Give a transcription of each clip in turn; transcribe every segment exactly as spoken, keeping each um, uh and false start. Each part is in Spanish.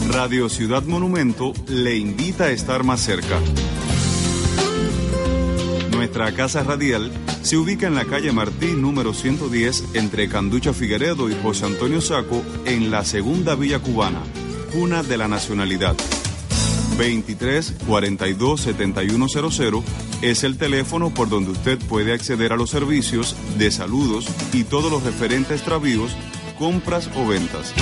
Radio Ciudad Monumento le invita a estar más cerca. Nuestra casa radial se ubica en la calle Martí número ciento diez entre Canducha Figueredo y José Antonio Saco en la segunda Villa Cubana, cuna de la nacionalidad. veintitrés cuarenta y dos setenta y uno cero cero es el teléfono por donde usted puede acceder a los servicios de saludos y todos los referentes a extravíos, compras o ventas.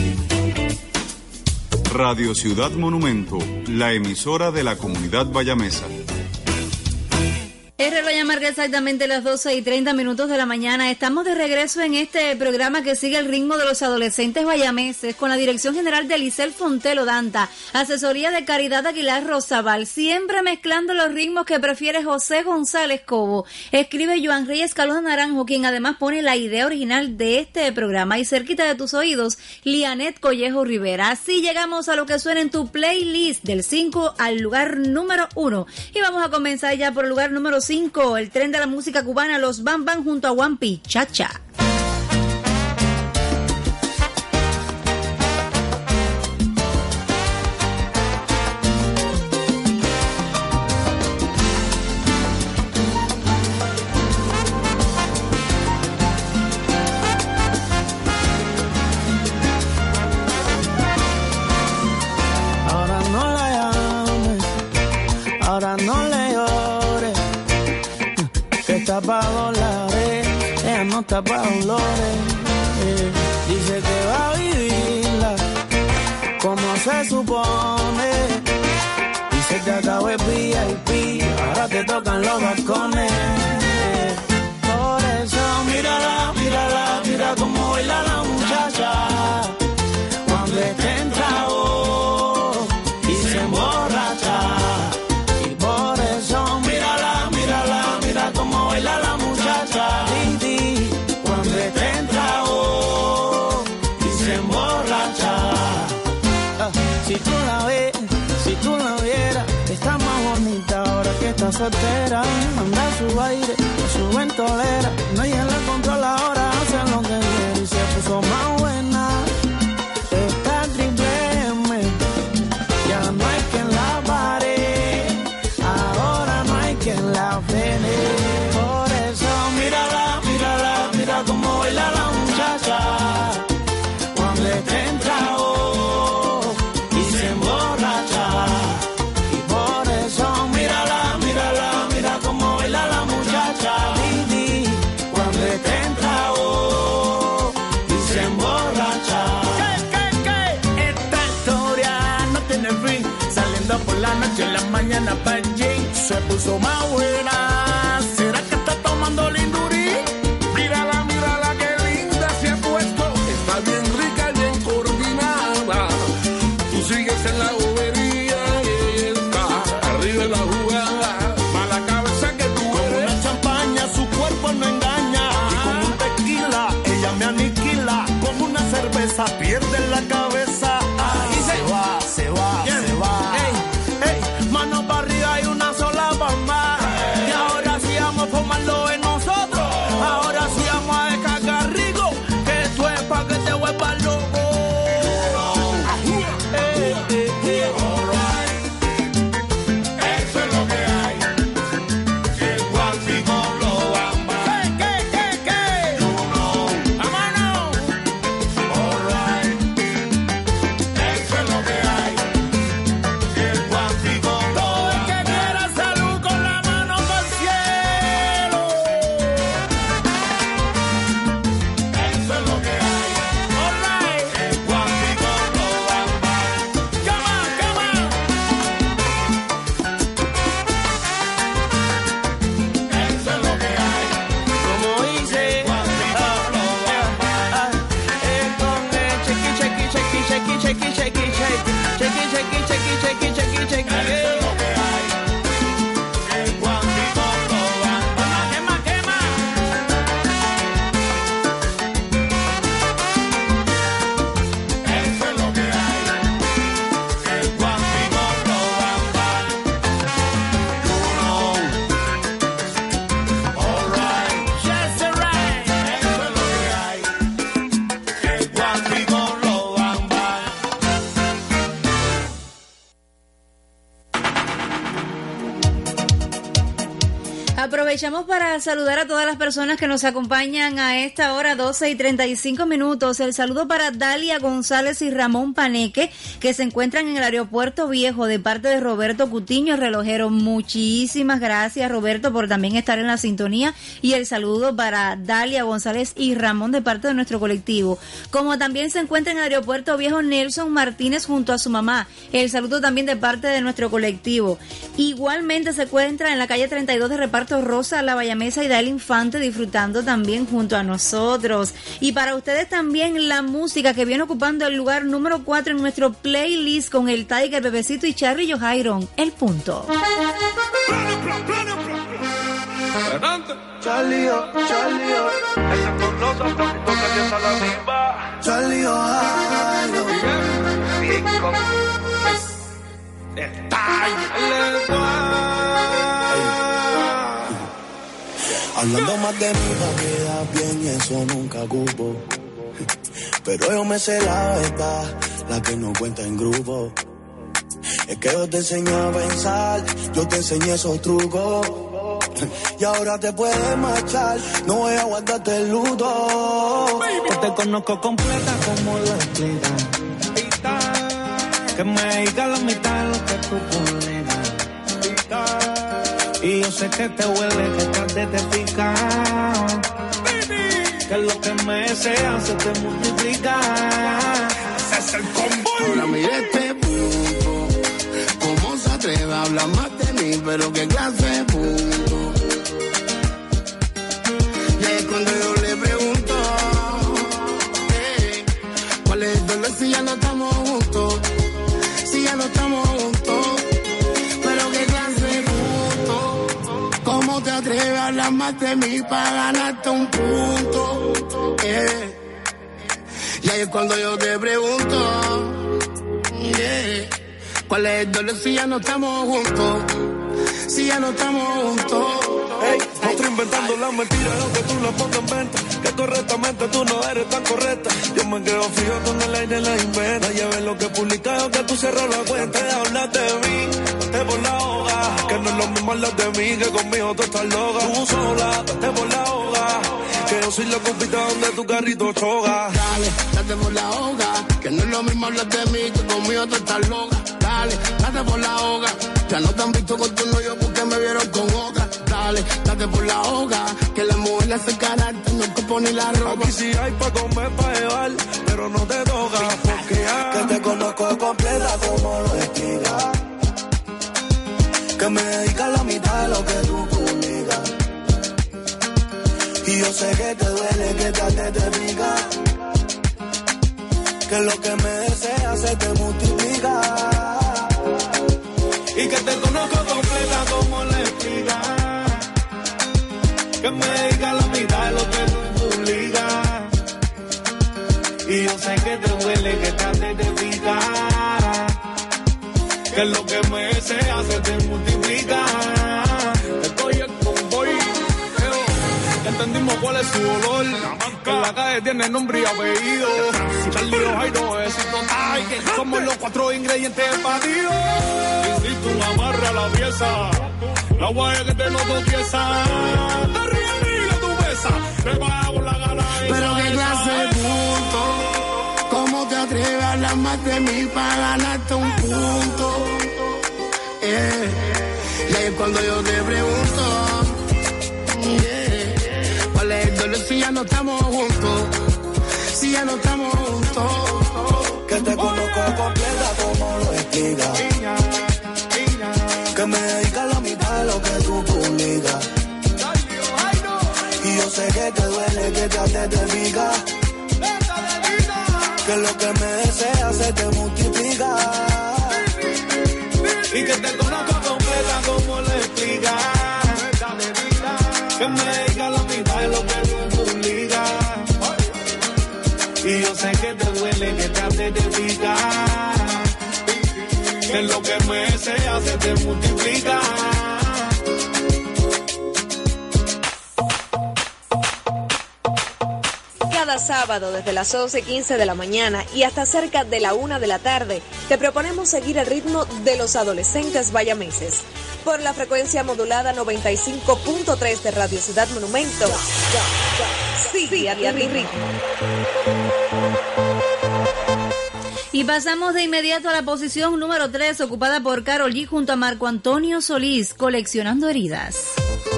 Radio Ciudad Monumento, la emisora de la comunidad bayamesa. El reloj ya marca exactamente las doce y treinta minutos de la mañana. Estamos de regreso en este programa que sigue el ritmo de los adolescentes bayameses con la dirección general de Lisel Fontelo Danta, asesoría de Caridad Aguilar Rosabal, siempre mezclando los ritmos que prefiere José González Cobo. Escribe Joan Reyes Calona Naranjo, quien además pone la idea original de este programa, y cerquita de tus oídos, Lianet Collejo Rivera. Así llegamos a lo que suena en tu playlist del cinco al lugar número uno. Y vamos a comenzar ya por el lugar número cinco, el tren de la música cubana, los Bam Bam junto a Wampi, Cha Cha. Ahora no la llames, ahora no le llores, que está pa' dólares, ella no está pa' dolores. Eh, dice que va a vivirla como se supone, y se te acabó el V I P, ahora te tocan los balcones. Eh, por eso mírala, mírala, mira cómo baila la muchacha cuando esté en trago y se emborracha. Y por eso mírala, mírala, mira cómo baila la muchacha Didi cuando esté en trago y se emborracha. Ah, si tú la ves, si tú la vieras, está más bonita ahora que está soltera. Anda a su aire, a su ventolera, no ella la controla ahora, hace lo que quiere y se puso más buena. Está triple M, ya no hay quien la pare, ahora no hay quien la frene. Por eso mírala, mírala, mira cómo baila la muchacha cuando esté en trago y se emborracha. Y por eso mírala, mírala, mira cómo baila la muchacha Didi cuando esté en trago y se emborracha. Por la noche, en la mañana pa' Jane se puso más buena. ¿Será que está tomando lindurí? Mírala, mírala, qué linda se ha puesto. Está bien rica, bien coordinada. Tú sigues en la bobería y ella está arriba de la jugada. Mala cabeza que tú eres. Con una champaña su cuerpo no engaña. Y con un tequila ella me aniquila. Con una cerveza pierde la cabeza. Ahí se va, se va, yeah. se va. Mano para arriba y una sola palma. Y ahora sí vamos a formarlo en nosotros. Ahora sí vamos a descargar rico, que esto es pa' que te vuelvas loco. Eh, eh, eh. Eso es lo que hay. El Wampi con los Bam Bam. ¿Qué, qué, qué? You know. ¡Vámonos! All right. Aprovechamos para saludar a todas las personas que nos acompañan a esta hora, doce y treinta y cinco minutos. El saludo para Dalia González y Ramón Paneque, que se encuentran en el aeropuerto Viejo, de parte de Roberto Cutiño, el relojero. Muchísimas gracias, Roberto, por también estar en la sintonía. Y el saludo para Dalia González y Ramón, de parte de nuestro colectivo. Como también se encuentra en el aeropuerto Viejo Nelson Martínez junto a su mamá. El saludo también de parte de nuestro colectivo. Igualmente se encuentra en la calle treinta y dos de Reparto Rosa, La Bayamesa y Dael Infante, disfrutando también junto a nosotros. Y para ustedes también la música que viene ocupando el lugar número cuatro en nuestro playlist, con el Tiger, Bebecito y Charly Johairon, El Punto. Charly, oh, Charly, oh. Ese con los otros que empieza la misma. Charly, oh, bien con hablando más de mí pa' quedar bien, eso nunca cupo. Pero yo me sé la verdad, la que no cuenta en grupo. Es que yo te enseñé a pensar, yo te enseñé esos trucos. Y ahora te puedes marchar, no voy a guardarte el luto. Yo te conozco completa como lo explicas. Que me diga la mitad de lo que tú publicas. Y yo sé que te huele, que estás de te pica. Que lo que me deseas se te multiplica. Ese es el combo. Ahora mira este punto, cómo se atreve a hablar más de mí, pero qué clase de punto. Y es cuando yo le pregunto, eh, ¿cuál es el dolor si ya no estamos juntos? Si ya no estamos juntos, pero qué clase de punto. ¿Cómo te atreves a hablar más de mí para ganarte un punto? Eh. Y ahí es cuando yo te pregunto, yeah, ¿cuál es el dolor si ya no estamos juntos? Si ya no estamos juntos. Hey, otro inventando las mentiras, aunque tú las pongas en venta. Que correctamente tú no eres tan correcta. Yo me quedo fijo con el aire la inventa. Ya ves lo que publicado, que tú cerras la cuenta. Te hablas de mí, te por la hoja. Que no es lo mismo hablar de mí, que conmigo tú estás loca. Tú sola, te por la hoja. Que yo soy la copita donde tu carrito choga. Dale, date por la hoja. Que no es lo mismo hablar de mí, que conmigo tú estás loca. Dale, date por la hoja. Ya no te han visto con tu novio porque me vieron con otra. Dale, date por la hoja. Que la mujer le hace carácter, no te pone la ropa. Aquí sí hay pa' comer, pa' llevar, pero no te toca. Porque ya que te conozco completa como lo explica. Que me dedicas la mitad de lo que tú publicas. Y yo sé que te duele, que te, te pica. Que lo que me deseas se te multiplica. Y que te conozco completa como le explica. Que me dedica la mitad de lo que tú publicas. Y yo sé que te duele, que te, te pica. Que lo que me deseas se te multiplica. Estoy en convoy. Entendimos cuál es su olor. Que en la calle tiene nombre y apellido. Charly Johairon es total. Somos los cuatro ingredientes del batido. Hiciste un amarre a la pieza. La guaya que te noto pieza. Te ríes y tu besa. Te pago la gana. Pero qué clase de punto. ¿Cómo te atreves a hablar más de mí para ganarte un punto? Eh. Y ahí es cuando yo te pregunto, yeah, ¿cuál es el dolor si ya no estamos juntos? Si ya no estamos juntos. Que te conozco completa como lo explica. Que me dedicas la mitad de lo que tú publicas. Y yo sé que te duele, que te hace te pica. Que lo que me deseas se te multiplica. Y que te conozco completa como le explica. Que me dedica la mitad de lo que tú publicas. Y yo sé que te duele, que te hace te pica. Que lo que me deseas se te multiplica. a sábado, desde las once y quince de la mañana y hasta cerca de la una de la tarde, te proponemos seguir el ritmo de los adolescentes bayameses por la frecuencia modulada noventa y cinco punto tres de Radio Ciudad Monumento. Sigue a mi ritmo. Y pasamos de inmediato a la posición número tres, ocupada por Karol G junto a Marco Antonio Solís, Coleccionando Heridas.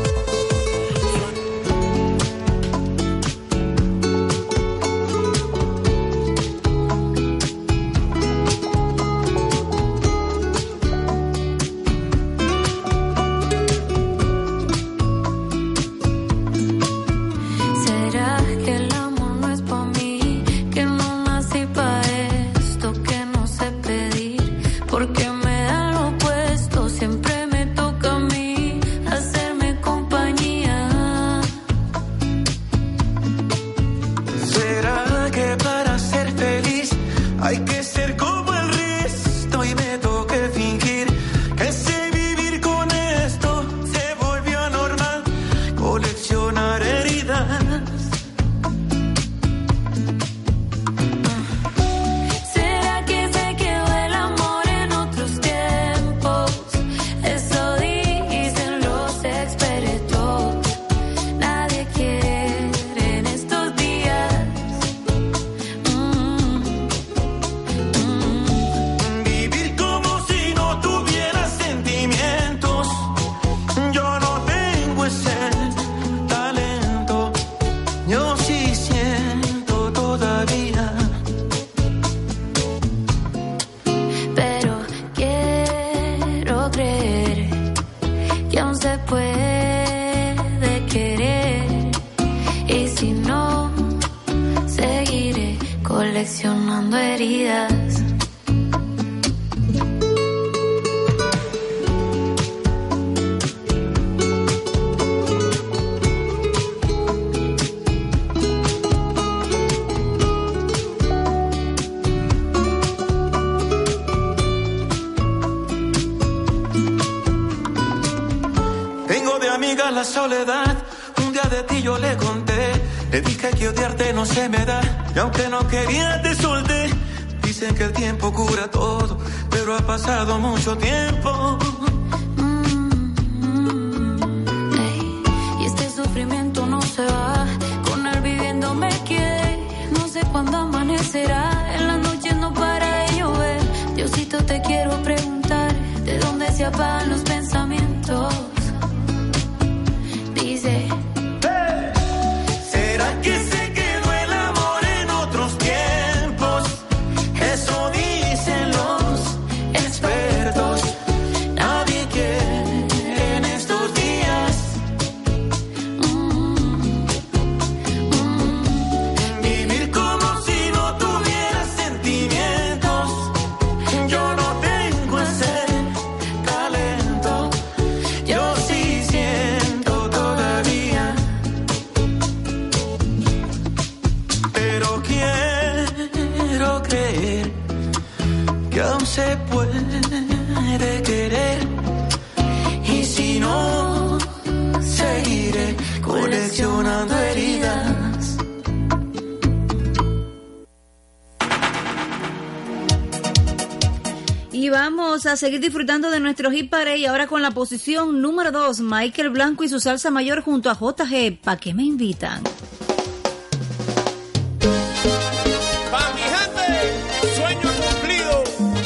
Coleccionando heridas. Tengo de amiga la soledad. Un día de ti yo le conté. Le dije que odiarte no se me da. Y aunque no quería te solté. Dicen que el tiempo cura todo, pero ha pasado mucho tiempo. Mm, mm, ey. Y este sufrimiento no se va. Con él viviendo me quedé. No sé cuándo amanecerá. En la noche no para de llover. Diosito, te quiero preguntar, ¿de dónde se apagan los pensamientos? Dice... Se puede querer, y si no, seguiré coleccionando heridas. Y vamos a seguir disfrutando de nuestro hit parade ahora con la posición número dos, Michael Blanco y su salsa mayor junto a J G, ¿Pa' qué me invitan? Pa' mi gente, sueño cumplido.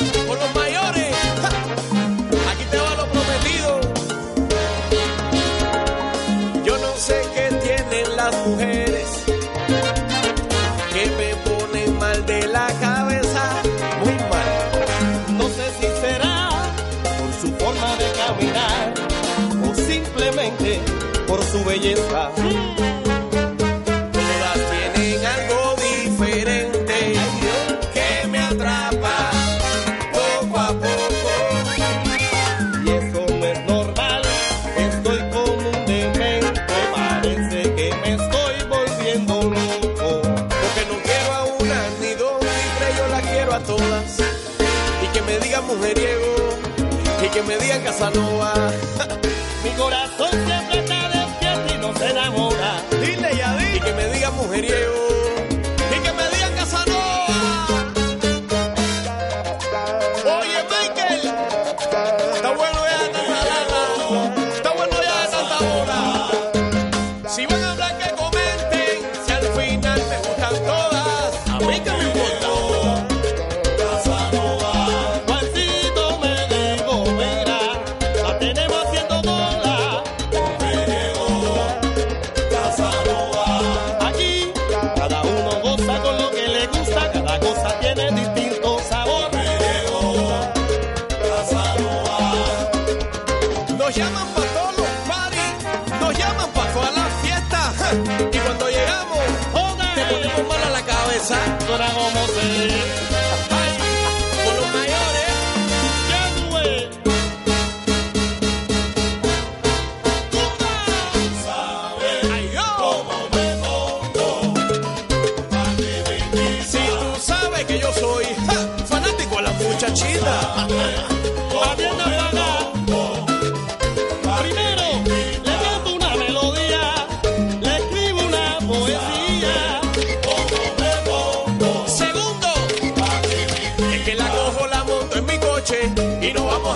Las mujeres que me ponen mal de la cabeza, muy mal. No sé si será por su forma de caminar o simplemente por su belleza. Todas tienen algo diferente que me atrapa poco a poco. Y eso no es normal, estoy como un demente. Parece que me estoy volviendo loco, porque no quiero a una ni dos ni tres, yo la quiero a todas. Y que me digan mujeriego, y que me digan Casanova. Mi corazón siempre está despierto y no se enamora. Dile ya, di. Y que me digan mujeriego,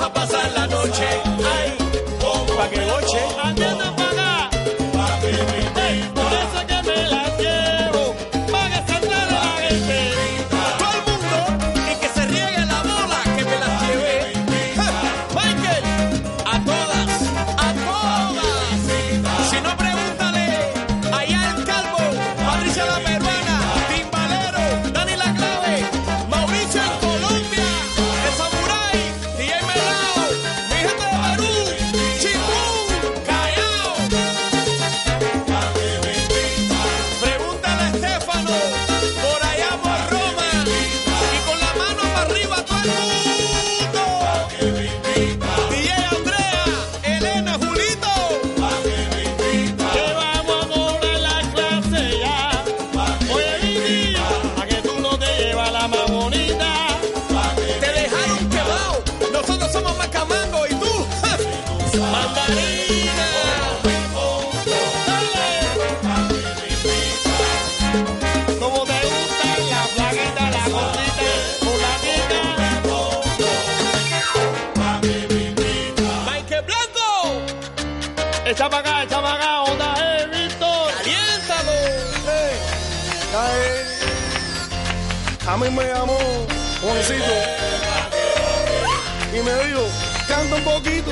pa' pasar la noche. Ay, oh, pa' que goche. Atiendan pa' acá. Pa' que vivir. Por eso que me la llevo. Pa' que se entere la gente. Todo el mundo y que se riegue la bola que me la llevé. Michael, a todas, a todas. Si no, pregúntale allá el Calvo, Patricia la Peruana, Timbalero, Dani la Clave, Mauricio en Colombia, el Samurai, D J Melao, mi gente de Perú, Chipún, Callao. Pregúntale a Estefano, por allá por Roma, y con la mano para arriba todo el mundo. D J Andrea, Elena, Julito, que vamos a cobrar la clase ya. Oye, Vivi, a que tú no te llevas la más bonita. Te dejaron quemado. Nosotros somos más camango y tú, mandarina. Dale. Como te gustan la flaquita, la gordita, fulanita. Michael Blanco. Echa para acá, echa para acá, onda, eh, Víctor. Caliéntalo. Cae. A mí me llamó Juancito y me dijo, canta un poquito.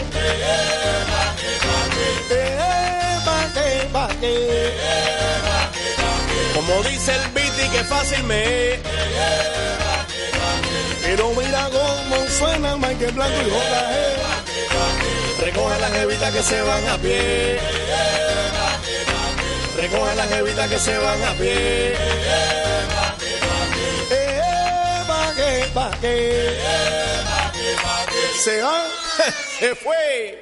Eh, pa' qué, pa' qué. Como dice el Viti, que fácil me es. Pero mira cómo suena Michael Blanco y J G. Recoge las jevitas que se van a pie. Recoge las jevitas que se van a pie. Eh, pa' qué, pa' qué. Se va. Se fue.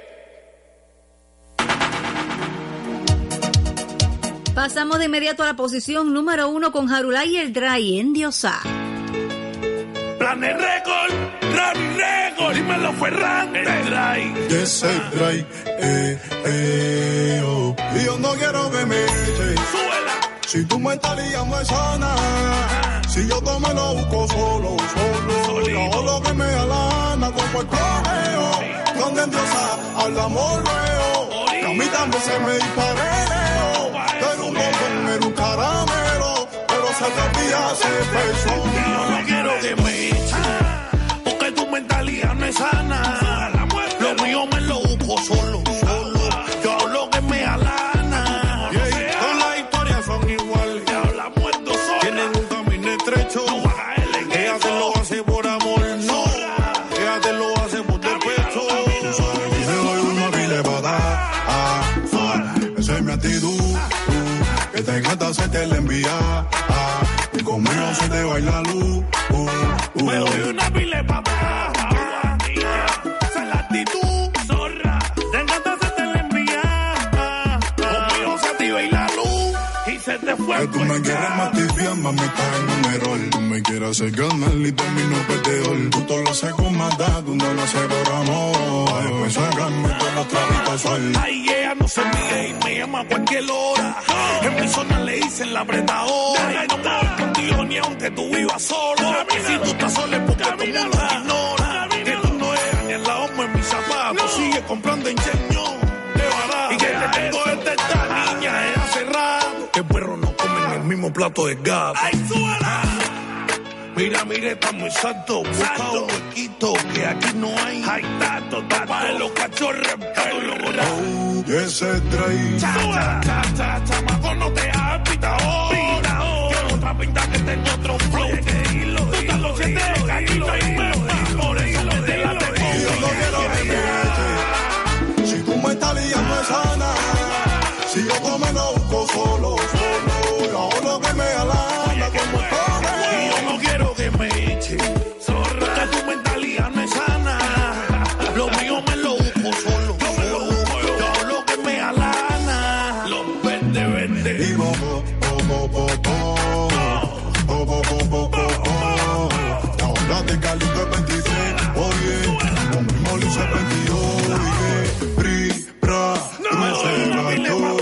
Pasamos de inmediato a la posición número uno con Jarulá y el Dry en Diosa. Planes Record, Rami Record, dímelo Ferrante. El Dry. Ese Dry, eh, eh, oh. Y yo no quiero que me eches. Súbela. Si tu mentalidad no es sana, si yo tomo lo busco solo, solo. Yo hago lo que me da la gana, como el correo. Donde en Diosa hablamos luego. Que a mí también se me dispareo. Era un bombón, era un caramelo, pero se te olvida ese peso. Yo no quiero que me echen, porque tu mentalidad no es sana. Lo mío me lo busco solo, solo. Yo hago lo que me da la gana. Yeah, todas las historias son iguales. Tienen un camino estrecho. Ella te lo hace por amor, no. Ella te lo hace por despecho. Tú sabes que te doy una vile para dar. Ah, ah, esa es mi actitud. Uh, que te encanta hacerte la envía. Ah, y conmigo se te baila la luz. Uh, uh, Me doy una pile pa' atrás. Esa es la actitud, zorra. Te encanta hacerte la envía. Conmigo se activa y la luz. Y se te fue. que tú me quieres mastifiar, mami, estás en un error. Tú me quieres hacer ganar y termino perdedor. Tú todo lo haces con maldad, tú no lo haces por amor. Después sacarme todos los trapitos sol. Ay, ella no se mide y me llama a cualquier hora. En mi zona le dicen la apretadora. Y no me voy contigo ni aunque tú vivas solo. Si tú estás solo es porque todo el mundo te ignora. Que tú no eres ni el la homo en mis zapatos. Sigue comprando ingenio de barato. Y que te tengo desde esta niña es hace rato. Que perros no comen el mismo plato de gato. ¡Ay, suena! Mira, mira, está muy santo. Busca un huequito que aquí no hay. Hay tanto, tanto. Para los cachorros, todo lo Oh, ese Dry. Cha, cha, cha, cha, chamaco, no te hagas pitao. Quiero otra pinta que tengo otro flow. Tú te lo sientes caquito y me va. Por eso me de la Yo no quiero que me eches. Si tu mentalidad no es sana, si yo come lo busco solo, solo. Yo hago lo que me da la gana, como el Y yo no quiero que me eche. Zorra, que tu mentalidad no es sana. Lo mío me lo busco solo. Yo me lo busco yo. Yo hago lo que me da la gana. Los vende, vende. Y bo, bo, bo, bo, bo. Bo, bo, bo, bo, bo, bo. La onda de Calito es veintitrés, oye. Lo mismo lo hice veintidós, oye. Bri, bra, cruce, gato.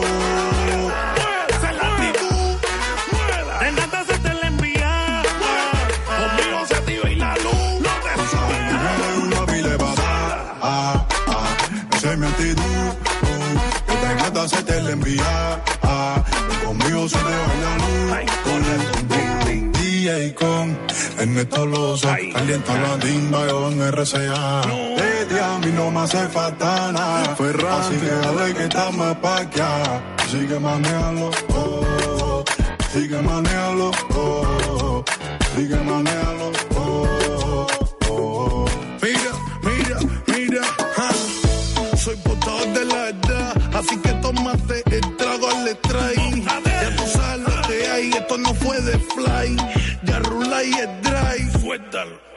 Esa es la actitud. Te encanta hacerte la envía. Conmigo se activa y la luz no te sube. Una vile para dar. en esta losa. Calienta la timba, yo en R C A. De día a mí no me hace falta nada. Así que dale que estamos pa' acá. Sigue manealo, oh, oh. Sigue manealo, oh, oh. Sigue manealo, oh, oh, oh. Mira, mira, mira, ja. Soy portador de la edad, así que tómate el trago al extraí. Ya tú sabes lo que hay, esto no fue de fly. Ya rula y es dry. Suéltalo.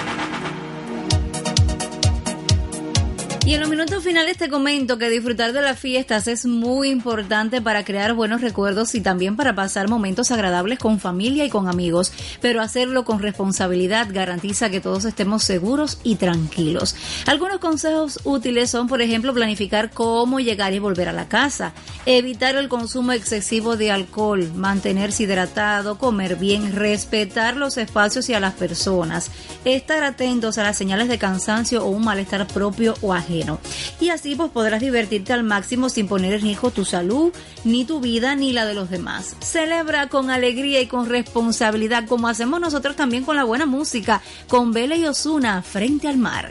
Y en los minutos finales te comento que disfrutar de las fiestas es muy importante para crear buenos recuerdos y también para pasar momentos agradables con familia y con amigos, pero hacerlo con responsabilidad garantiza que todos estemos seguros y tranquilos. Algunos consejos útiles son, por ejemplo, planificar cómo llegar y volver a la casa, evitar el consumo excesivo de alcohol, mantenerse hidratado, comer bien, respetar los espacios y a las personas, estar atentos a las señales de cansancio o un malestar propio o ajeno. Y así pues podrás divertirte al máximo sin poner en riesgo tu salud, ni tu vida, ni la de los demás. Celebra con alegría y con responsabilidad, como hacemos nosotros también con la buena música, con Bella y Ozuna, Frente al Mar.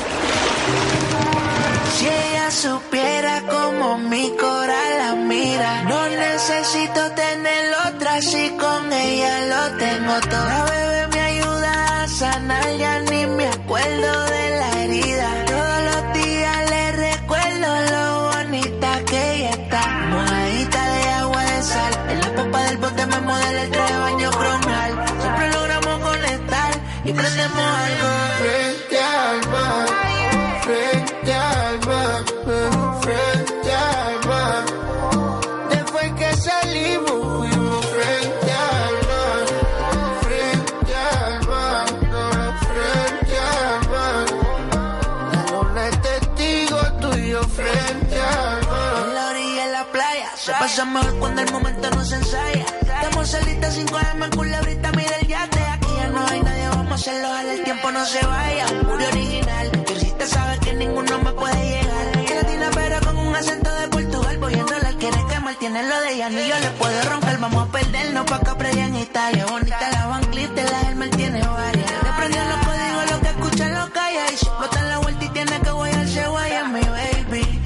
Si ella supiera como mi corazón la mira, no necesito tener otra, si con ella lo tengo todo. La bebé me ayuda a sanar, ya ni me acuerdo de la herida. Todos los días le recuerdo lo bonita que ella está. Mojadita de agua de sal, en la papa del bote me modela el traje de baño cronal. Siempre logramos conectar y prendemos algo frente al mar. Frente al mar, frente al mar. Después que salimos, fuimos frente al mar, frente al mar, no, frente al mar. La luna es testigo tuyo frente al mar. En la orilla de la playa, se pasa mejor cuando el momento no se ensaya. Estamos solitas sin cogerme en culebrita, mira el yate. Aquí ya no hay nadie, vamos a hacerlo, ojalá el tiempo no se vaya. Puro original. Sabes que ninguno me puede llegar. Que latina pero con un acento de Portugal. Voyéndola al quiere quemar, tiene lo de ella. Ni yo le puedo romper, vamos a perdernos pa' acá previa en Italia. Bonita la Van Cleef, de la Hermel tiene varias. Le prendió los códigos, lo que escuchan lo calla. Y si explota en la vuelta y tiene que guayarse, guaya mi baby.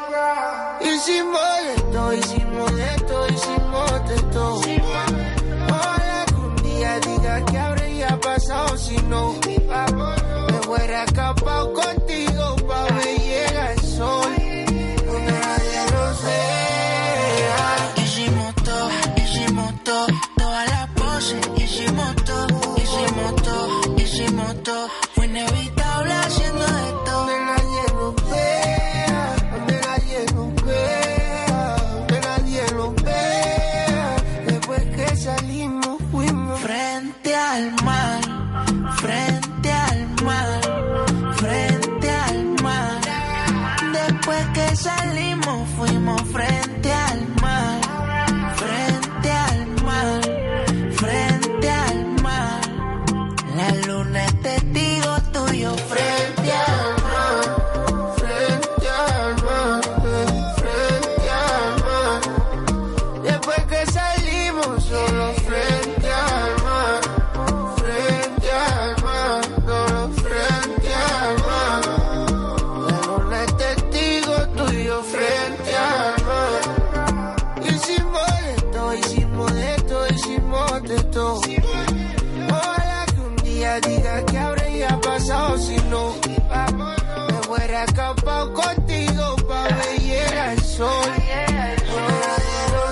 Hicimos de todo, hicimos de todo, hicimos de todo. Ojalá que un día diga que habría pasado si no me fuera escapado contigo pa' ver llega el sol. Donde nadie lo sea. Hicimos todo, hicimos todo, todas las poses. Hicimos todo, hicimos todo, hicimos todo. Fue inevitable haciendo esto. Donde nadie nos vea, donde nadie nos vea, donde nadie nos vea. Después que salimos fuimos frente al mar, frente al mar, frente al mar. Después que salimos fuimos frente al mar, frente al mar, frente al mar. La luna es testigo tuyo frente al mar, frente al mar, frente al mar. Después que salimos solo frente al mar, frente al mar, solo frente al mar. La luna es testigo tuyo frente al mar. Hicimos de todo, hicimos de todo, hicimos de todo. Ojalá que un día diga que habría pasado si no me fuera escapado contigo pa' ver llega el sol. Nadie lo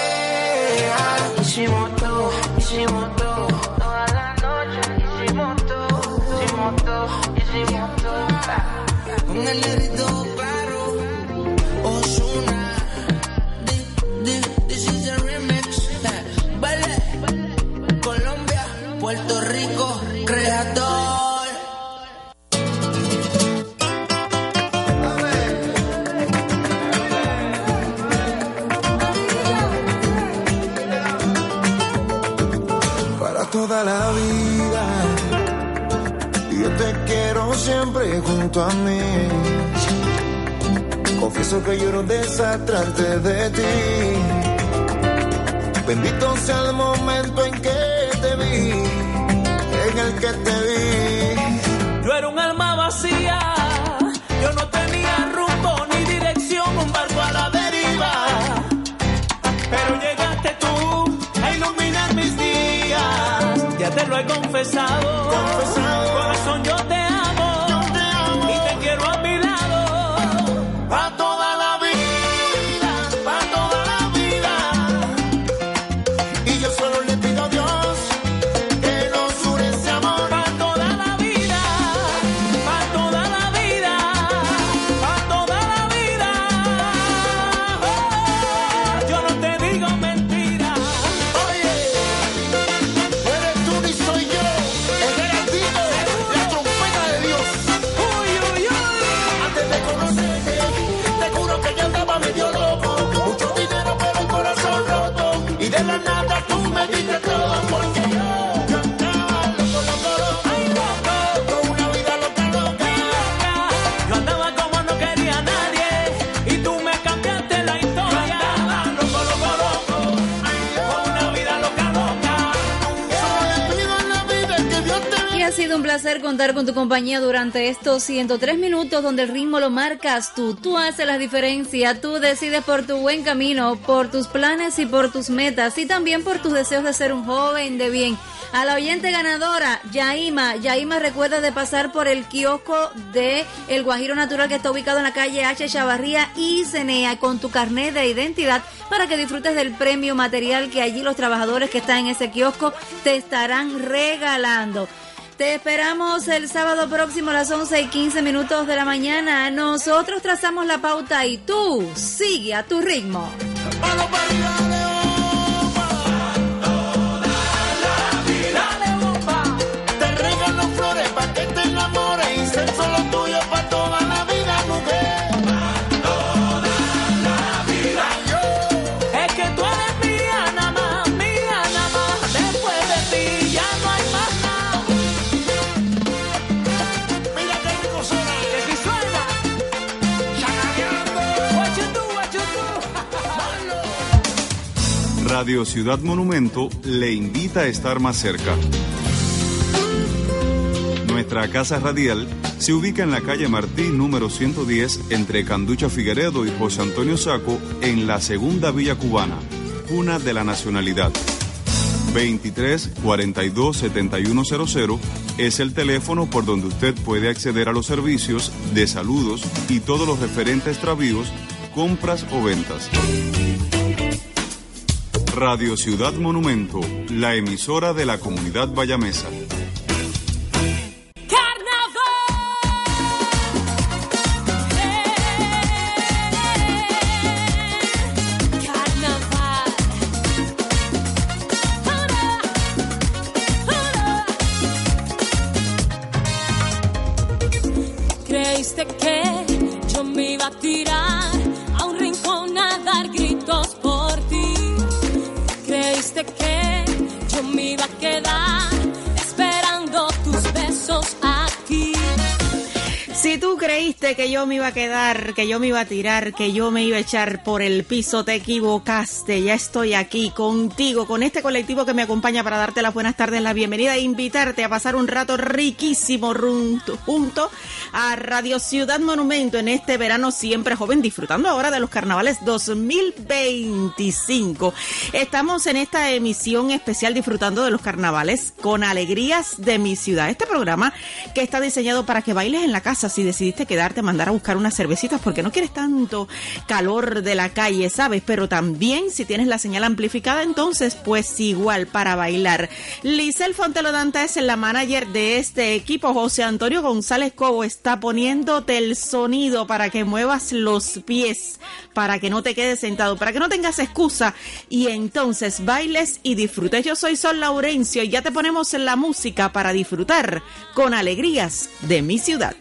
sea. Hicimos todo, hicimos todo, toda la noche hicimos todo, hicimos todo, hicimos todo. Con el negrito claro, Ozuna, this is a remix. Vale, Colombia, Puerto Rico, creador. Para toda la vida, yo te quiero siempre junto a mí. Confieso que yo era un desastre antes de ti. Bendito sea el momento en que te vi. en el que te vi. Yo era un alma vacía, yo no tenía rumbo ni dirección, un barco a la deriva. Pero llegaste tú a iluminar mis días, ya te lo he confesado. confesado. Corazón, yo te amo, yo te amo y te quiero a mi lado. Pa' toda la vida, pa' toda la vida. Y yo solo le pido a Dios que nos une ese amor. Pa' toda la vida, pa' toda la vida, pa' toda la vida. Oh, yo no te digo mentira. Oye, no eres tú ni soy yo, el garantito, la trompeta de Dios. Uy, uy, uy. Antes de conocerte, te juro que yo andaba medio loco. Mucho dinero pero el corazón roto. Y de la nada tú me diste todo porque yo, yo andaba loco, loco, loco. Ay, loco, Con una vida loca, loca. yo andaba como no quería a nadie y tú me cambiaste la historia. Loco, loco, loco, con una vida loca, loca. Solo le pido en la vida que Dios te Y ha sido un placer contar con tu compañía durante estos ciento tres minutos donde el ritmo lo marcas tú. Tú haces la diferencia, tú decides por tu buen camino, por tus planes y por tus metas y también por tus deseos de ser un joven de bien. A la oyente ganadora, Yaima, Yaima recuerda de pasar por el kiosco de El Guajiro Natural que está ubicado en la calle H. Chavarría y Cenea con tu carnet de identidad para que disfrutes del premio material que allí los trabajadores que están en ese kiosco te estarán regalando. Te esperamos el sábado próximo a las once y quince minutos de la mañana. Nosotros trazamos la pauta y tú sigue a tu ritmo. Dale, bomba. Te regalo flores pa' que te enamores y ser solo tuyo pa' toda la vida, mujer. Pa' toda la vida. Es que tú eres mía nada más, mía nada más. Después de ti ya no hay más nada. Mira qué rico suena. Que si suena, what you do, what you do. Radio Ciudad Monumento le invita a estar más cerca. Nuestra casa radial se ubica en la calle Martí número ciento diez entre Canducha Figueredo y José Antonio Saco en la segunda Villa Cubana, cuna de la nacionalidad. veintitrés cuarenta y dos setenta y uno cero cero es el teléfono por donde usted puede acceder a los servicios de saludos y todos los referentes extravíos, compras o ventas. Radio Ciudad Monumento, la emisora de la comunidad bayamesa. Creíste que yo me iba a tirar a un rincón a dar gritos por ti. Creíste que yo me iba a quedar esperando tus besos aquí. Si tú creíste que yo me iba a quedar, que yo me iba a tirar, que yo me iba a echar por el piso, te equivocaste. Ya estoy aquí contigo, con este colectivo que me acompaña para darte las buenas tardes, la bienvenida e invitarte a pasar un rato riquísimo junto a Radio Ciudad Monumento en este verano siempre joven, disfrutando ahora de los carnavales dos mil veinticinco. Estamos en esta emisión especial disfrutando de los carnavales con alegrías de mi ciudad. Este programa que está diseñado para que bailes en la casa. Si decidiste quedarte, mandar a buscar unas cervecitas porque no quieres tanto calor de la calle, ¿sabes? Pero también si tienes la señal amplificada, entonces pues igual para bailar. Lisel Fontelo Danta es la manager de este equipo. José Antonio González Cobo está poniéndote el sonido para que muevas los pies, para que no te quedes sentado, para que no tengas excusa y entonces bailes y disfrutes. Yo soy Sol Laurencio y ya te ponemos en la música para disfrutar con alegrías de mi ciudad.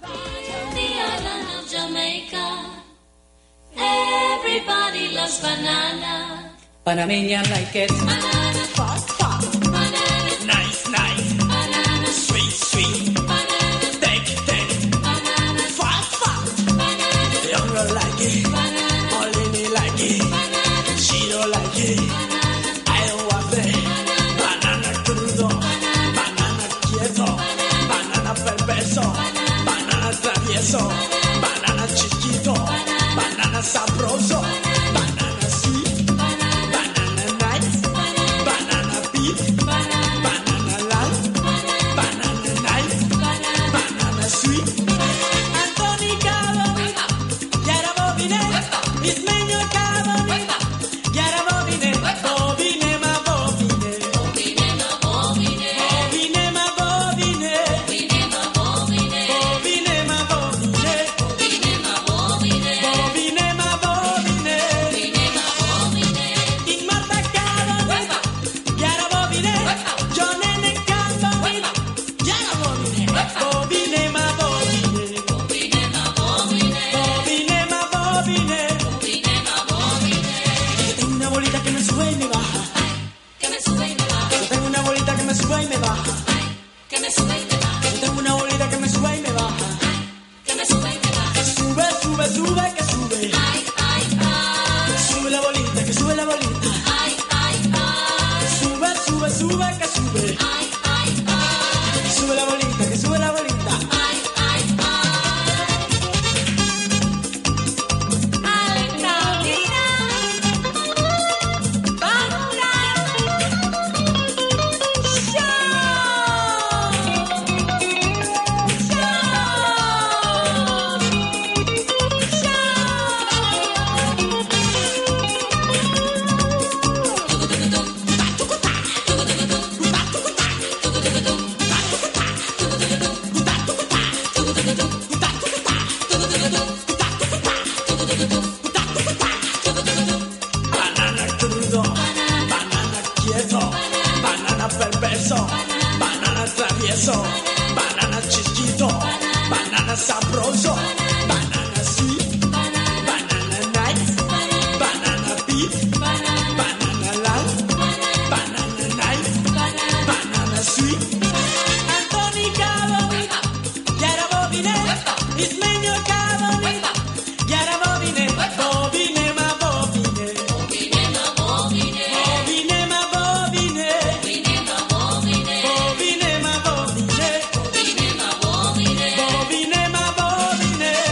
Everybody loves banana. Panameña like it. Banana, Fast, fast. banana, Nice, nice. banana, Sweet, sweet. banana, Take, take. banana, Fast, fast. banana, They don't like it. banana, Only like it. banana, She don't like it. banana, I don't want it. Banana crudo. Banana quieto. travieso, banana chiquito, banana sabroso, banana sweet, banana nice, banana beat, banana light, banana nice, banana sweet. Anthony Cabo, Chiara Bobine, Ismeño Cabo, Chiara Bobine, Bobine ma Bobine, Bobine ma Bobine, Bobine ma Bobine, Bobine ma Bobine, Bobine ma Bobine, Bobine ma Bobine, Bobine ma Bobine, Bobine ma Bobine. In Marta Cabo, Chiara Bobine, Jonene Cabo, Chiara Bobine, Bobine ma Bobine, Bobine ma Bobine, Bobine ma Bobine, Bobine ma Bobine. Yo tengo una bolita que me sube y me baja, que me sube y me baja. Yo tengo una bolita que me sube y me baja, que me sube y me baja. Yo tengo una bolita que me sube y me baja, que me sube y me baja. Sube, sube, sube, que sube. Ay, ay, ay. Sube la bolita, que sube la bolita. Ay, ay, ay. Sube, sube, sube, que sube. Ay, ay, ay. Sube la bolita, que sube la bolita. Ay, ay, banana crudo, banana quieto, banana perverso, banana travieso, banana chiquito, banana sabroso, banana sweet, banana nice, banana beat, banana light, banana nice, banana sweet. Anthony Cabo, Chiara Bobine, Ismeño Cabo, Chiara Bobine, Bobine ma Bobine, Bobine ma Bobine, Bobine ma Bobine, Bobine ma Bobine, Bobine ma Bobine, Bobine ma Bobine, Bobine ma Bobine,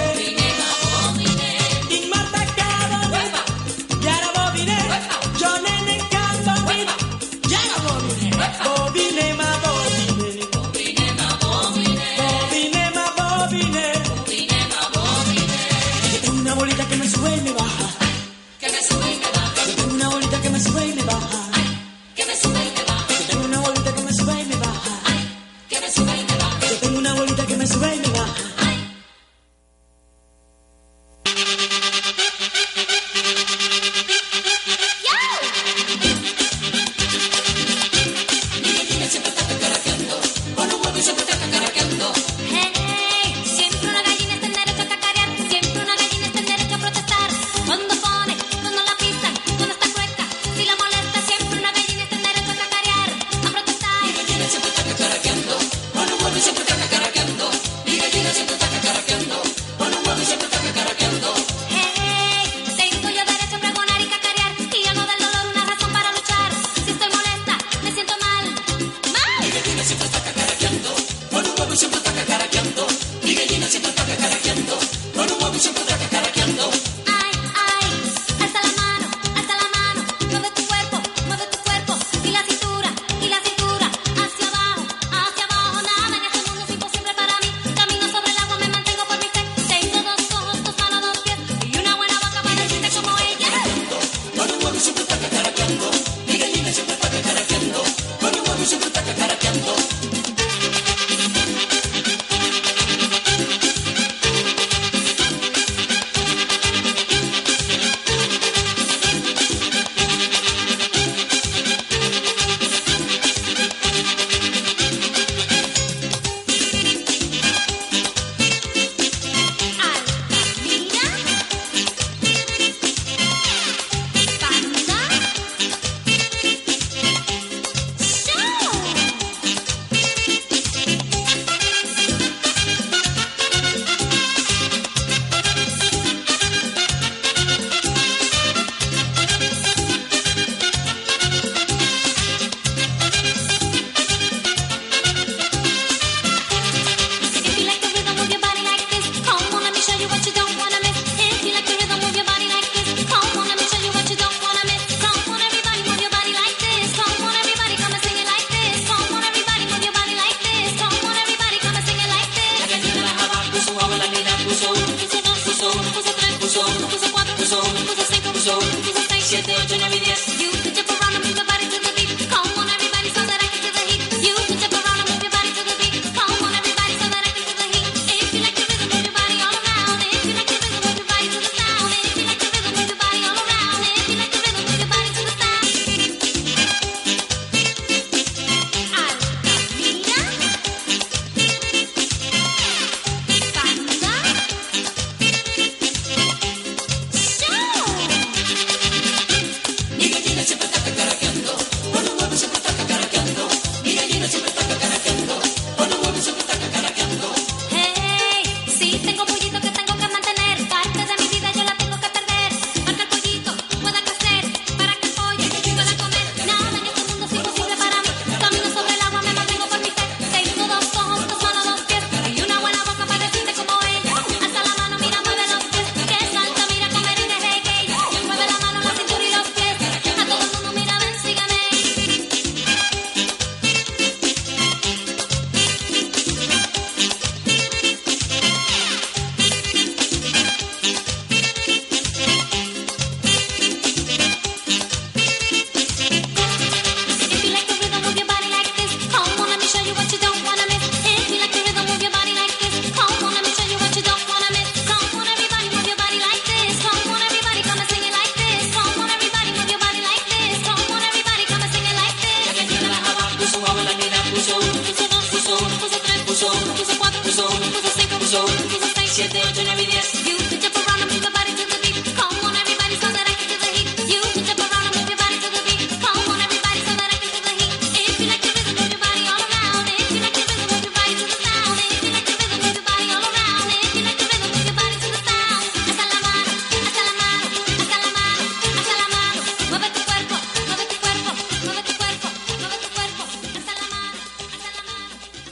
puso cuatro, puso uno, puso cinco, puso uno, puso seis, siete, ocho, nueve y diez. You can jump around and move your body to the beat. Come on everybody, so that I can do the heat. You can jump around and move your body to the beat. Come on everybody, so that I can do the heat. If you like the rhythm, move your body all around. If you like the rhythm, move your body to the sound. If you like the rhythm, move your body all around. If you like the rhythm, move your body to the sound. Hasta la mano, hasta la mano, hasta la mano, hasta la mano. Mueve tu cuerpo, mueve tu cuerpo, mueve tu cuerpo, mueve tu cuerpo. Hasta la mano, hasta la mano.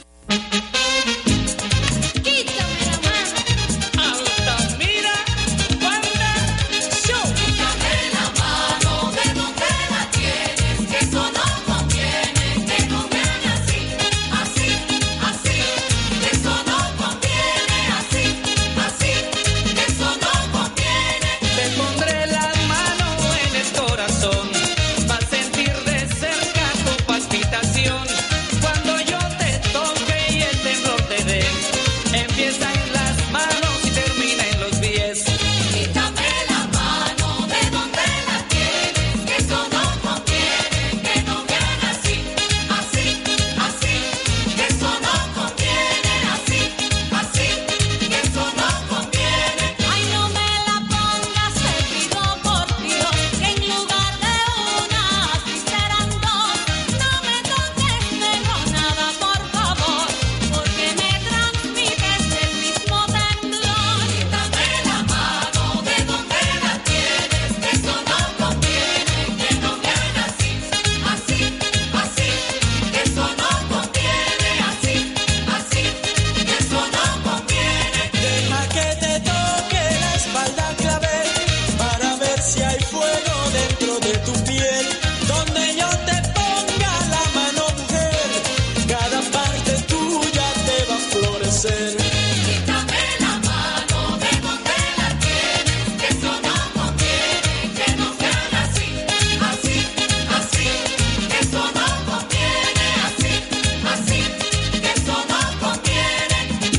Quítame la mano. Altamira, banda, show. Quítame la mano, ¿de dónde la tienes? Que eso no conviene, que no me hagas así, así, así. Que eso no conviene, así, así. Que eso no conviene. Te pondré las manos en el corazón, vas a sentir de cerca tu palpitación. Cuando yo te toque y el temblor te dé, empieza en las manos y termina en los pies. Quítame la mano, ¿de dónde la tienes? Que eso no conviene, que no me hagas así, así, así. Que eso no conviene, así, así. Que eso no conviene. Ay, no me la pongas, te pido por Dios, que en lugar de una, así serán dos. No me toques de nada, por favor, porque me transmites el mismo temblor. Quítame la mano, ¿de dónde la tienes? Que eso no conviene, que no me hagas así, así, así. Que eso no conviene, así, así. Que eso no conviene. Deja que te toque la espalda clave para ver si hay fuego dentro de tu piel. Donde yo te ponga la mano, mujer, cada parte tuya te va a florecer. Quítame la mano, ¿de dónde la tienes? Que eso no conviene, que no me hagas así, así, así. Que eso no conviene, así, así. Que eso no conviene.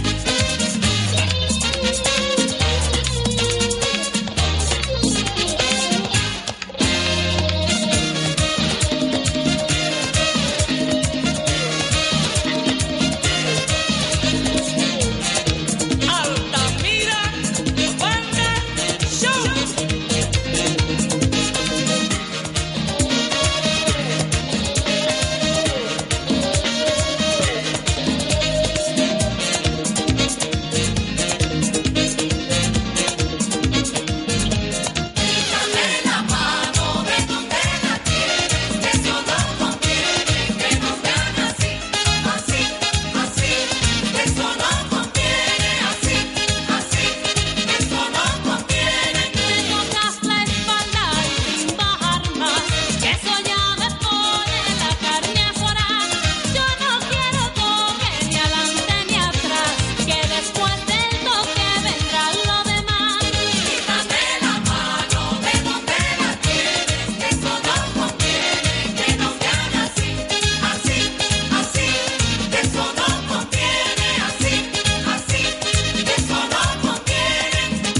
Altamira, banda, show. Quítame la mano, ¿de dónde la tienes? Que eso no conviene, que no me hagas así, así, así. Que eso no conviene, así, así. Que eso no conviene. Me tocas la espalda y sin bajar más, que eso ya me pone la carne a llorar. Yo no quiero toque ni adelante ni atrás, que después del toque vendrá lo demás. Quítame la mano, ¿de dónde la tienes? Que eso no conviene, que no me hagas así, así, así. Que eso no conviene, así, así. Que eso no conviene.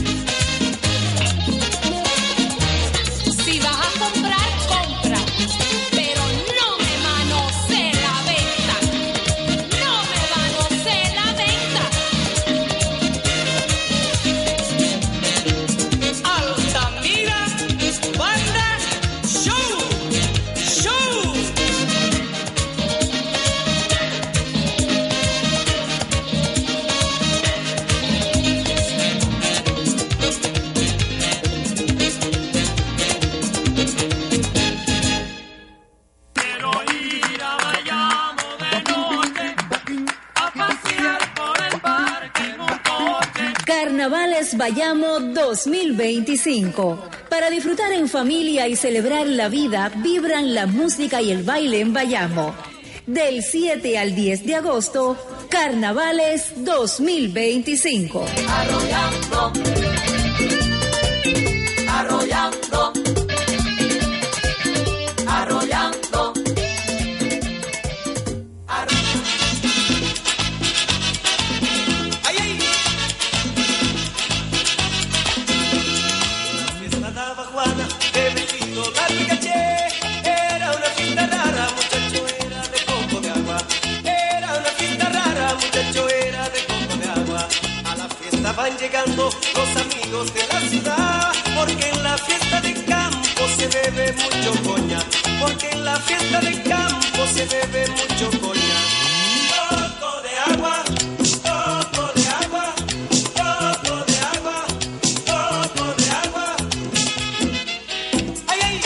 Si vas a comprar, compra, pero no me manosee la venta. No me manosee la venta. Altamira, banda, show, show. Quiero ir a Bayamo de noche, a pasear por el parque en un coche. Carnavales Bayamo dos mil veinticinco. Para disfrutar en familia y celebrar la vida, vibran la música y el baile en Bayamo. Del siete al diez de agosto, Carnavales dos mil veinticinco. Arrollando, arrollando, arrollando, ¡Ay, ay! Fiesta daba Juana, de vestido largo y caché. Era una fiesta rara, muchacho, era de coco de agua. Era una fiesta rara, muchacho, era de van llegando los amigos de la ciudad, porque en la fiesta de campo se bebe mucho coña, porque en la fiesta de campo se bebe mucho coña. Poco de agua, poco de agua, poco de agua, poco de agua. ¡Ay, ay!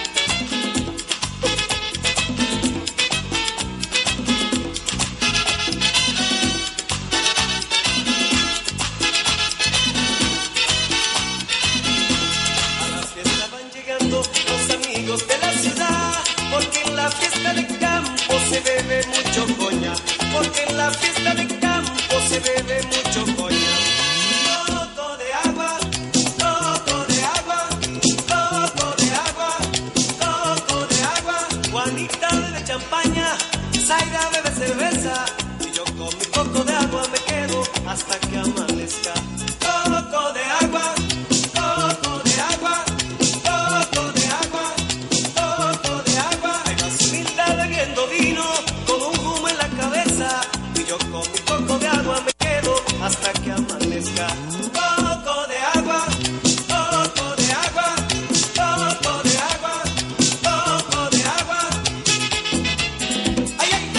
Los amigos de la ciudad, porque en la fiesta de campo se bebe mucho coña, porque en la fiesta de campo se bebe mucho coña. Poco de agua, poco de agua, poco de agua, poco de agua. Juanita bebe champaña, Zaira bebe cerveza, y yo con mi poco de agua me quedo hasta que amanezca. Poco de agua, poco de agua. Yo con mi poco de agua me quedo hasta que amanezca. Poco de agua, poco de agua, poco de agua, poco de agua. ¡Ay, ay!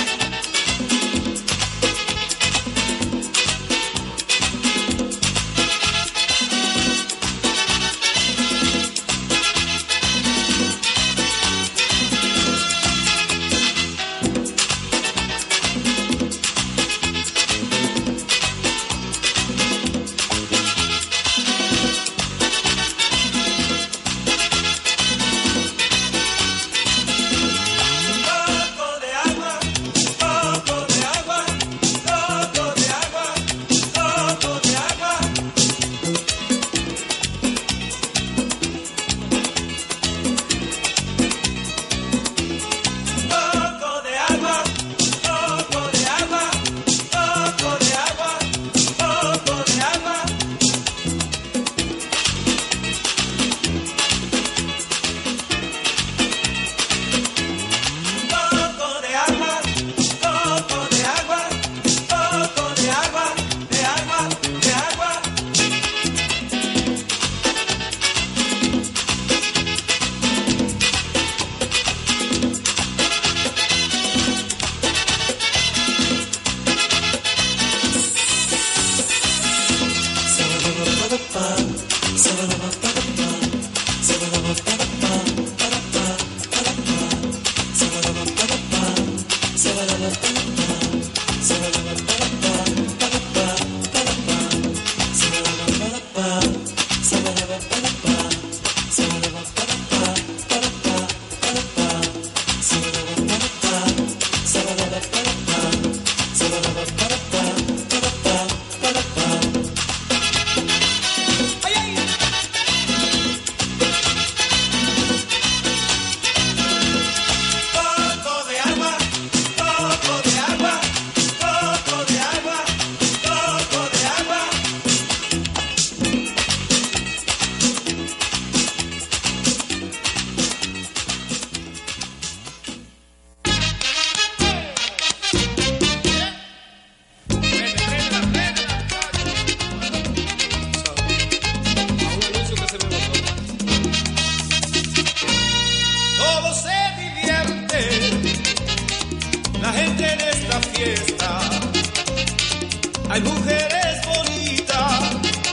Hay mujeres bonitas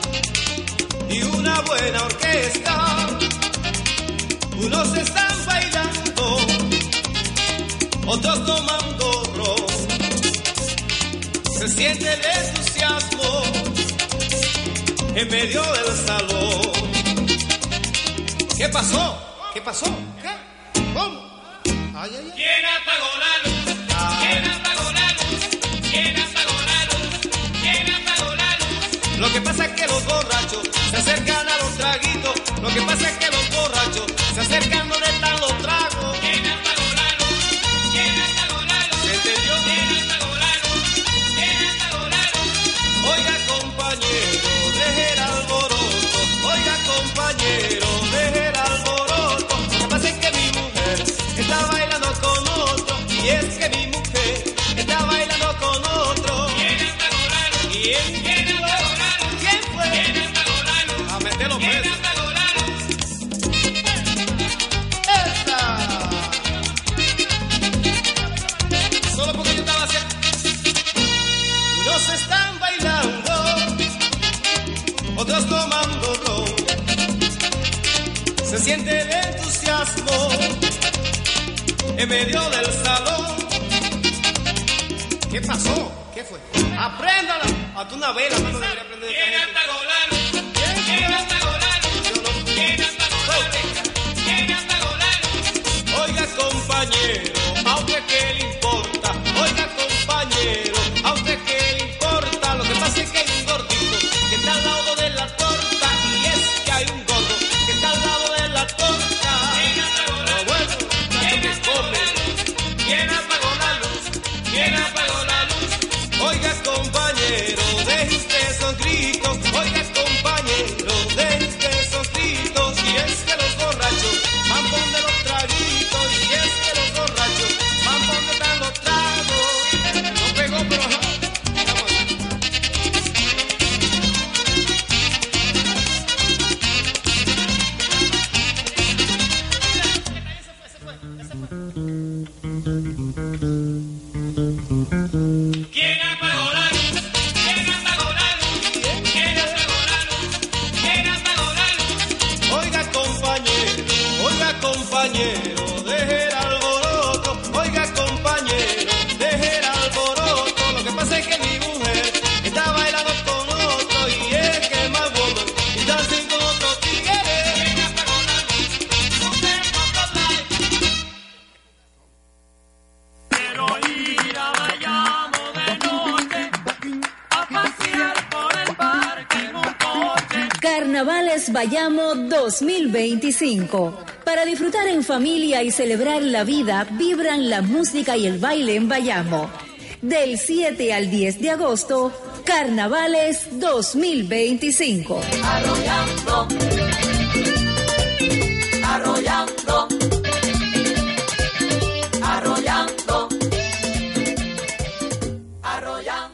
y una buena orquesta. Unos están bailando, otros tomando ron. Se siente el entusiasmo en medio del salón. ¿Qué pasó? ¿Qué pasó? ¿Qué? ¿Cómo? Ay, ay, ay. ¿Quién apagó la luz? ¿Quién apagó la luz? ¿Quién apagó la luz? ¿Quién apagó la luz? Lo que pasa es que los borrachos se acercan a los traguitos. Lo que pasa es que los borrachos se acercan donde están los tragos. ¿Quién apagó la luz? ¿Quién apagó la luz? ¿Se entendió? ¿Quién apagó la luz? ¿Quién apagó la luz? Oiga, compañero, deje el alboroto. Oiga, compañero, deje el alboroto. Lo que pasa es que mi mujer está bailando con otro. Y es que mi mujer está bailando con otro. ¿Quién apagó la luz? ¿Quién? ¿Quién apagó la luz? ¿Quién? ¿Quién apagó la luz? A meterlo ¿Quién preso. apagó la luz? ¡Esta! Solo porque yo estaba haciendo. Unos están bailando, otros tomando ron. Se siente el entusiasmo en medio del salón. ¿Qué pasó? ¿Qué fue? Apréndala. A tu una vela, no debería aprender. ¿Quién apagó la luz? ¿Quién apagó la luz? ¿Quién apagó la luz? ¿Quién apagó la luz? Oiga, compañero, a usted qué le importa. Oiga, compañero, a usted qué le importa. Lo que pasa es que hay un gordito que está al lado de la torta. Y es que hay un gordo que está al lado de la torta. ¿Quién apagó la luz? Bueno, ¿Quién que apagó come. la luz? ¿Quién apagó la luz? ¿Quién apagó la luz? Oiga, compañero, deje usted esos gritos. Oiga, compañero, deje usted esos gritos. Y es que los borrachos van por donde los traguitos. Y es que los borrachos van por donde están los tragos. No pegó, pero ajá. Vamos. ¿Quién apagó la luz? ¿Quién apagó la luz? ¿Quién apagó la luz? ¿Quién apagó la luz? Oiga, compañero, oiga, compañero, deje el alboroto. Oiga, compañero, deje el alboroto. Lo que pasa es que mi mujer está bailando con otro. Y es que es más bueno y dancing con otro tigre. ¿Quién apagó la luz? Usted apagó la luz. Quiero ir a Bayamo de noche a pasear por el parque en un coche. Carnavales Bayamo dos mil veinticinco. Para disfrutar en familia y celebrar la vida, vibran la música y el baile en Bayamo. Del siete al diez de agosto, Carnavales dos mil veinticinco. Arrollando, arrollando, arrollando, arrollando.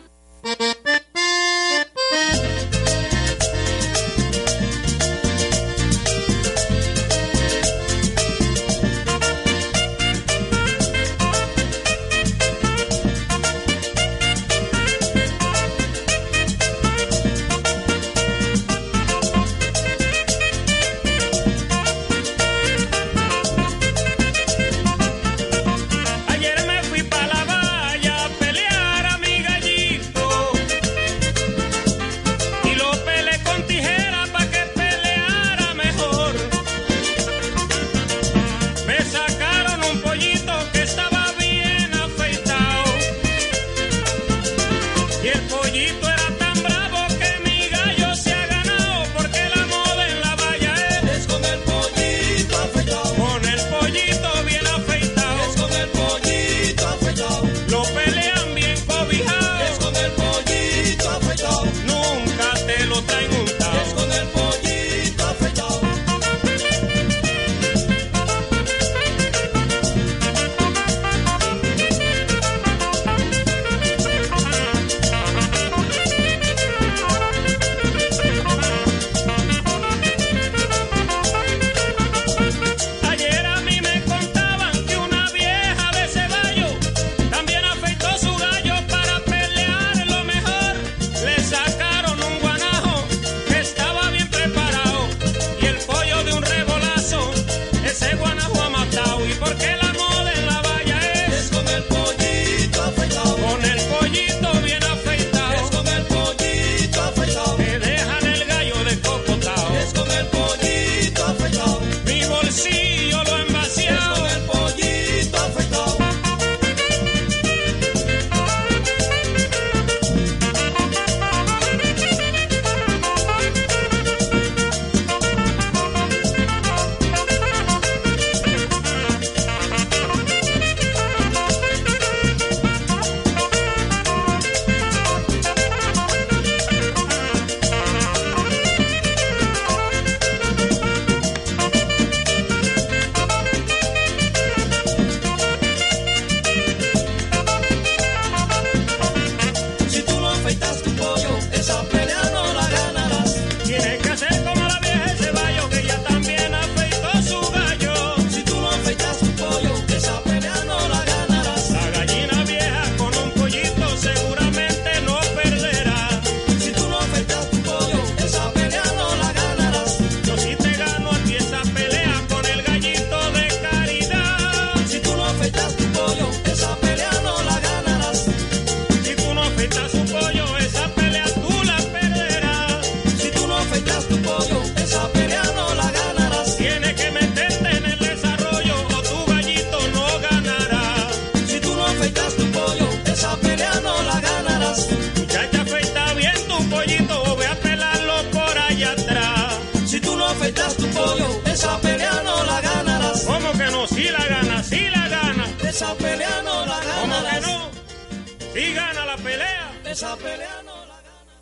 esa pelea no la ganarás. ¿Cómo que no? Sí la gana, sí la gana. Esa pelea no la ganarás. ¿Cómo que no? Sí gana la pelea. Esa pelea no la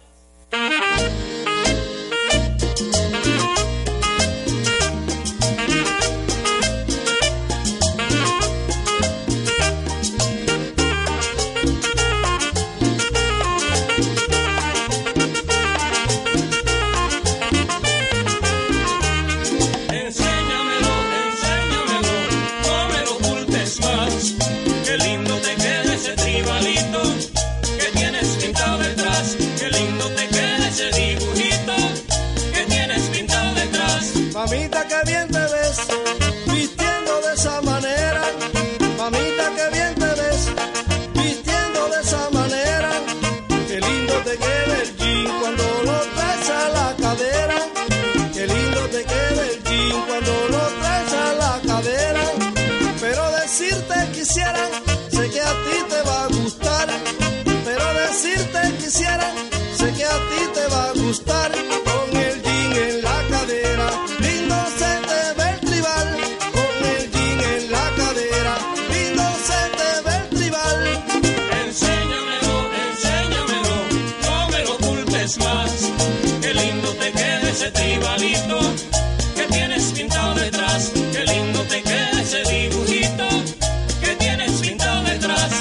Enséñamelo, enséñamelo, no me lo ocultes más. Qué lindo te queda ese tribalito que tienes pintado detrás. Qué lindo te queda ese dibujito que tienes pintado detrás. Mamita, que bien te ves, vistiendo de esa manera. Mamita, que bien te ves, vistiendo de esa manera. Qué lindo te queda el jean cuando lo traes a la cadera. Qué lindo te queda el jean cuando lo traes a la cadera. Pero decirte quisiera, sé que a ti te va a gustar. Pero decirte quisiera, sé que a ti te va a gustar. Con el jean en la cadera, lindo se te ve el tribal. Con el jean en la cadera, lindo se te ve el tribal. Enséñamelo, enséñamelo, no me lo ocultes más. Qué lindo te queda ese tribalito que tienes pintado detrás. Qué lindo te queda ese dibujito que tienes pintado detrás.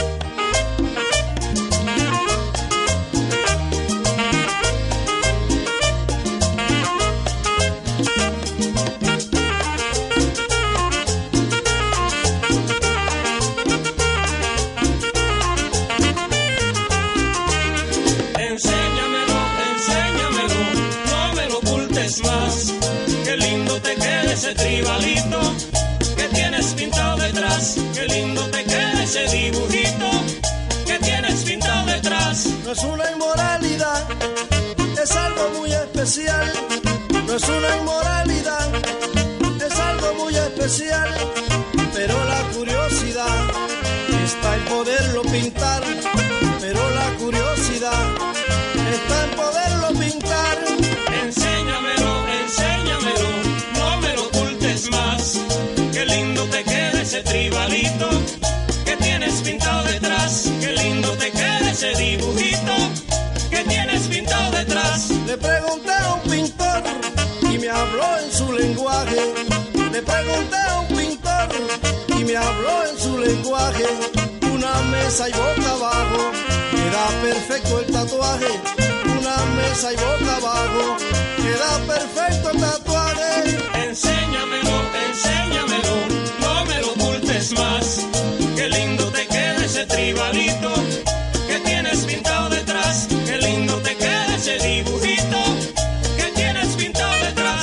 Enséñamelo, enséñamelo, no me lo ocultes más. Qué lindo te queda ese tribalito que tienes pintado detrás. Qué lindo te queda ese dibujito que tienes pintado detrás. No es una inmoralidad, es algo muy especial. No es una inmoralidad, es algo muy especial. Pero la curiosidad está en poderlo pintar. Pero la curiosidad está en poderlo pintar. Enséñamelo, enséñamelo, no me lo ocultes más. Qué lindo te queda ese tribalito que tienes pintado detrás. Qué lindo te queda ese dibujito que tienes pintado detrás. Le pregunté a un pintor y me habló en su lenguaje. Le pregunté a un pintor y me habló en su lenguaje. Una mesa y boca abajo, queda perfecto el tatuaje. Una mesa y boca abajo, queda perfecto el tatuaje. Enséñamelo, enséñamelo, no me lo ocultes más. Qué lindo te queda ese tribalito que tienes pintado detrás. Qué lindo te queda ese dibujito que tienes pintado detrás.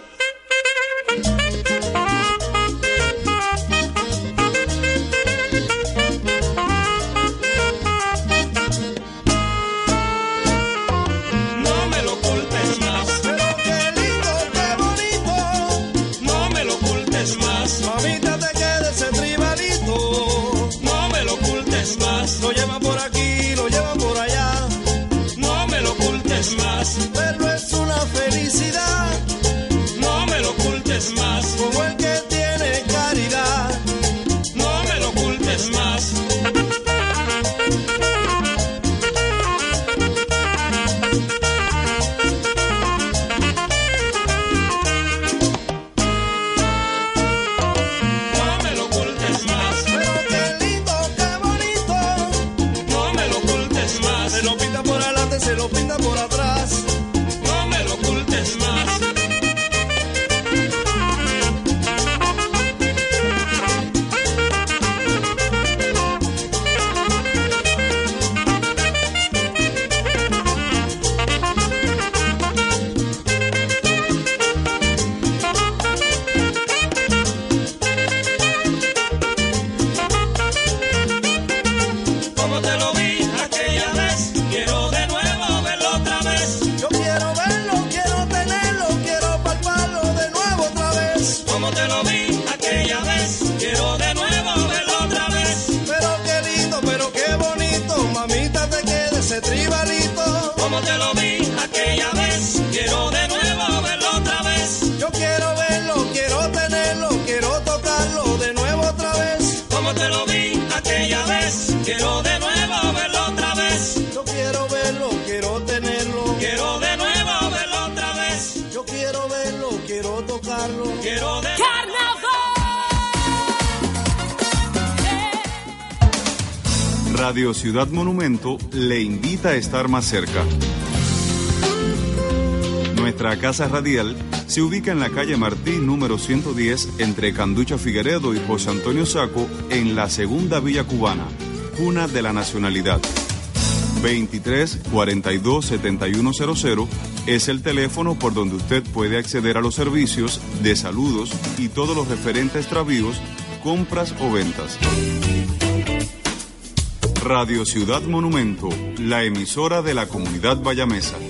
No me lo ocultes más. Pero qué lindo, qué bonito. No me lo ocultes más. Mamita, te queda ese tribalito. No me lo ocultes más. Lo llevan por aquí, lo llevan por allá. No me lo ocultes más. Pero es una felicidad, No me lo ocultes más. como el que tiene caridad. No me lo ocultes más. No me lo ocultes más. Pero qué lindo, qué bonito. No me lo ocultes más. Se lo pinta por adelante, se lo pinta por atrás. No me lo ocultes más. Como te lo vi aquella vez, quiero de nuevo verlo otra vez. Yo quiero verlo, quiero tenerlo, quiero palparlo de nuevo otra vez. Como te lo vi aquella vez, quiero de nuevo verlo otra vez. Pero qué lindo, pero qué bonito. Mamita, te queda ese tribalito. Como te lo vi aquella vez, quiero de nuevo verlo otra vez. Yo quiero verlo, tenerlo. Quiero de nuevo verlo otra vez. Yo quiero verlo, quiero tocarlo. Quiero de Radio Ciudad Monumento le invita a estar más cerca. Nuestra casa radial se ubica en la calle Martí número ciento diez entre Canducha Figueredo y José Antonio Saco en la segunda Villa Cubana, cuna de la nacionalidad. veintitrés cuarenta y dos setenta y uno cero cero es el teléfono por donde usted puede acceder a los servicios de saludos y todos los referentes extravíos, compras o ventas. Radio Ciudad Monumento, la emisora de la comunidad bayamesa.